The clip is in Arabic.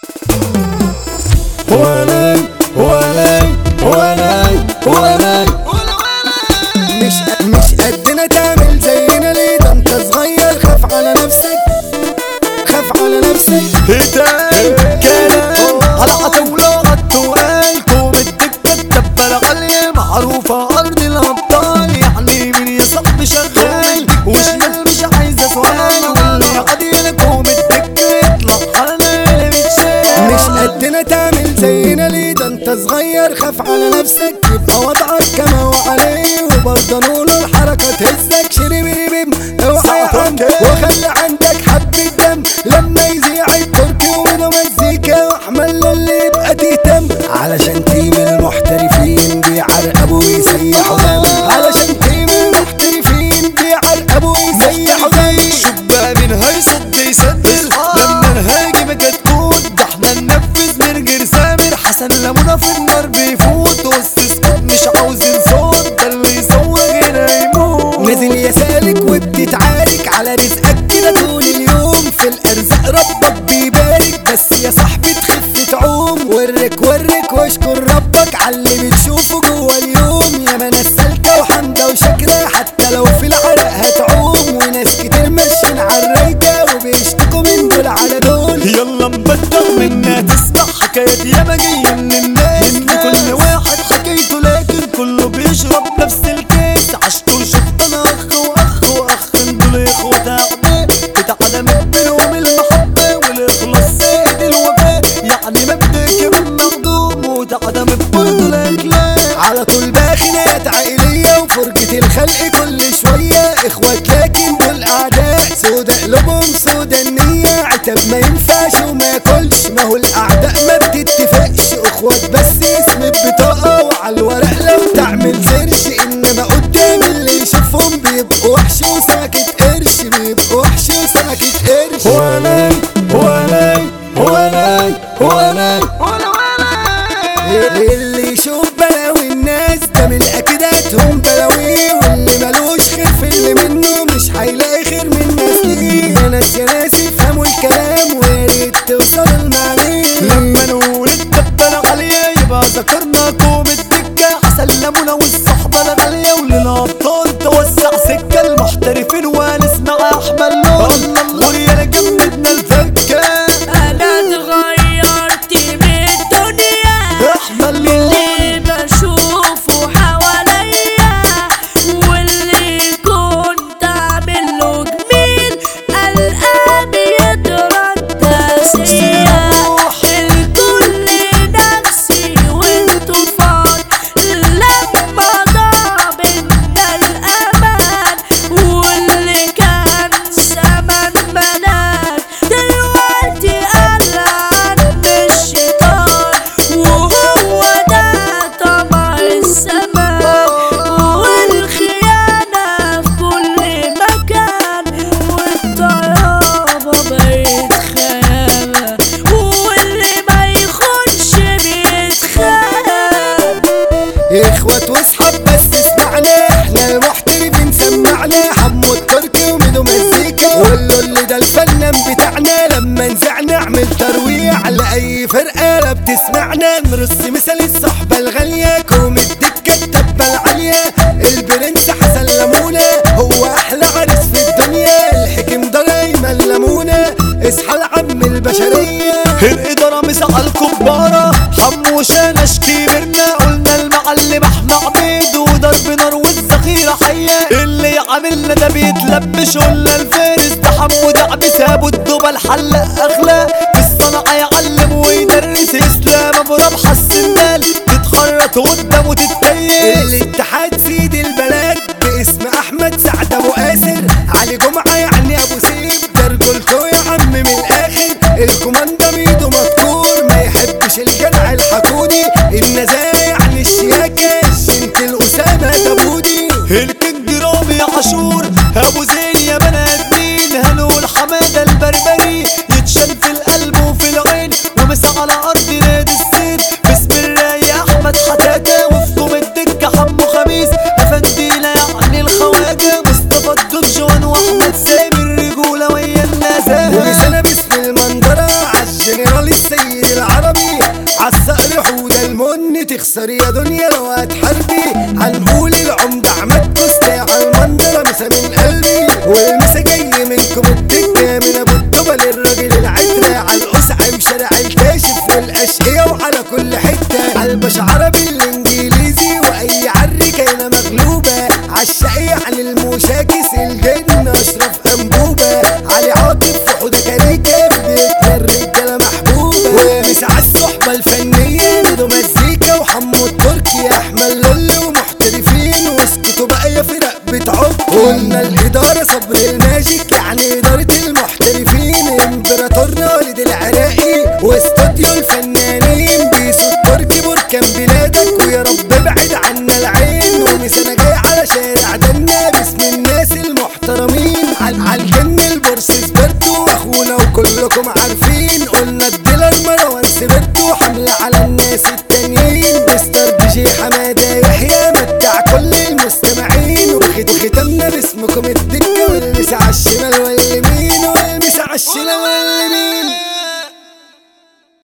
وانا مش قدنا تعمل زينا ليه؟ ده انت صغير، خاف على نفسك، خاف على نفسك. هتاي كلام على عتاولة عالتقال الدكة الدبة غالية معروفة أرض الأبطال، يعني مين يا صاحبي شغال وشمال مش عايزة سؤال، واللي قاضي لكم الدكة يطلع حالنا اللي بتشال. مش قدنا تعمل زينا ليه؟ ده انت صغير، خاف على نفسك، يبقى وضعك كما هو عليه، وبرضه نقول الحركة تهزك. شريبيبيم اوعى عندك وخلي عندك حبة دم، لما يذيع التركي ومنه مزيكا واحمل له اللي يبقى تهتم، علشان تيم المحترفين بيعرقبوا ويسيحوا دم، علشان تيم المحترفين بيعرقبوا ويسيحوا دم. شوف بقى مين هيصد يسدد لما نهاجم كتكوت، ده احنا ننفذ برجر سامر حسن لمونا في النار بيفوت، والسسكوت مش عاوزين صوت، ده اللي يصور هنا يموت. نازل يا سالك وبتتعارك على رزقك كده طول اليوم، في الارزاق ربك بيبارك، بس يا صاحبي تخف تعوم، ورك واشكر ربك على اللي بتشوفه جوه اليوم. يا ما ناس سالكه وحمده وشاكره حتى لو في العرق هتعوم، وناس كتير ماشيين على الرايقه وبيشتكوا من دول على دول. يلا نبطل منا تسمع حكايات ياما جايه من الناس، ان كل واحد حكايته لكن كله بيشرب نفس الكاس. عشت وشفت انا واخ دول اخوات اعداء، اتعلمت بينهم المحبه والاخلاص زائد الوفاء، يعني مبدا كمان مخدوم واتعدمت برضه الاخلاق. على طول بقى خناقات عائليه وفرجه الخلق كل شويه، اخوات لكن دول اعداء، سودا قلوبهم سودا النيه، عتب ما ينفعش وما ياكلش، ما هو الاعداء ما بتتفقش، اخوات بس اسم البطاقه وعلى الورق لو تعمل سيرش، انما قدام اللي يشوفهم بيبقوا وحش وسمكة قرش، بيبقوا وحش وسمكة قرش. وانا اللي يشوف بلاوي الناس ده من اكيداتهم بلاوي، واللي ملوش خير في اللي منه مش هيلاقي خير من ناس ليه. يا ناس يفهموا الكلام ويا ريت توصل المعنى، لما نقول الدبة الغالية يبقى ذكرنا كوم الدكة حسن لمونا والصحبة الغالية، وللأبطال توسع سكة المحترفين ونسمع أحمل لون. الله وريال جمدنا الفكة، انا اتغيرت بالدنيا، أحمل لون اللي بشوفه حواليا واللي كنت اعمله جميل القى بيتردى سيا، الكل نفسي وانتو فاض، لما ضاع بينا الامان واللي كان زمان ملاك دلوقتي قلعان بالشيطان، وهو ده طبع الزمان والخيانة في كل مكان، والطيابة بقت خيانة واللي ما يخونش بيتخان. اخوات واصحاب بس اسمعنا، احنا المحترفين سمعنا، حمو التركي وميدو مزيكا واللي ده الفنان بتاعنا، لما نزعنا اعمل ترويع لاي فرقه لا بتسمعنا، نرص مثال الصحبه الغاليه كوم الدكه الدبه العاليه، البرنس حسن لمونه هو احلى عريس في الدنيا، الحكم ده دايما لمونه اصحى العم البشريه. الإدارة مسعى الكبارة حمو شانش كبرنا، قلنا المعلم احمد عبيد وضرب نار والذخيرة حية، اللي عاملنا ده بيتلبش، قلنا الفارس ده حمو دعبس ابو الدوبة الحلق اخلاق، في الصنعة يعلم ويدرس، اسلام ابو ربح السندال تتخرط قدامه تتكيس. الاتحاد سيد البلد باسم احمد سعد ابو قاسر، علي جمعه يعني ابو سيف، ده رجولته يا عم من الاخر، الكوماندا ميدو مذكور ما يحبش الجدع الحقودي، النزاهه يعني الشياكه، الشنت الاسامه داوودي، الكينج رامي عاشور ابو زين يا بني ادمين، هنقول حماده البربري يتشال في القلب وفي العين، ومسا على ارض نادي السير باسم الراي احمد حتاته، وفي كوم الدكه حمو تخسر يا دنيا لو هتحاربي. هنقول العمدة عماد كوستي على المنظرة مسا من قلبي، والمسا جاي منكم الدكة من ابو الطوبة للراجل العترة، على القسعة وشارع الكاشف والاشقية وعلى كل حتة، على الباش عربي الانجليزي واي عركة هنا مغلوبة، عالشقية على المشاكس الجن اشرف انبوبة، علي عاطف وحودة كاريكا بدايتنا الرجالة محبوبة، ومسا عالصحبة الفنية ميدو مزيكا وحمو التركي احمد لولي ومحترفين، واسكتوا بقى يا فرق بتعك. قلنا الادارة صبر الماجيك يعني ادارة المحترفين، امبراطورنا ولد العراقي واستوديو الفنانين، بيسو التركي بركان بلادك ويا رب ابعد عنا العين، ومسانا جاي على شارع دنا باسم الناس المحترمين، عالجن البورس سبرتو واخونا وكلكم عارفين، قلنا الديلر مروان سبرتو حملة على الناس التانيين، مستر دي جي حمادة يحيى متع كل المستمعين، وختمنا باسمكم الدكة والمسا عالشمال واليمين والمسا عالشمال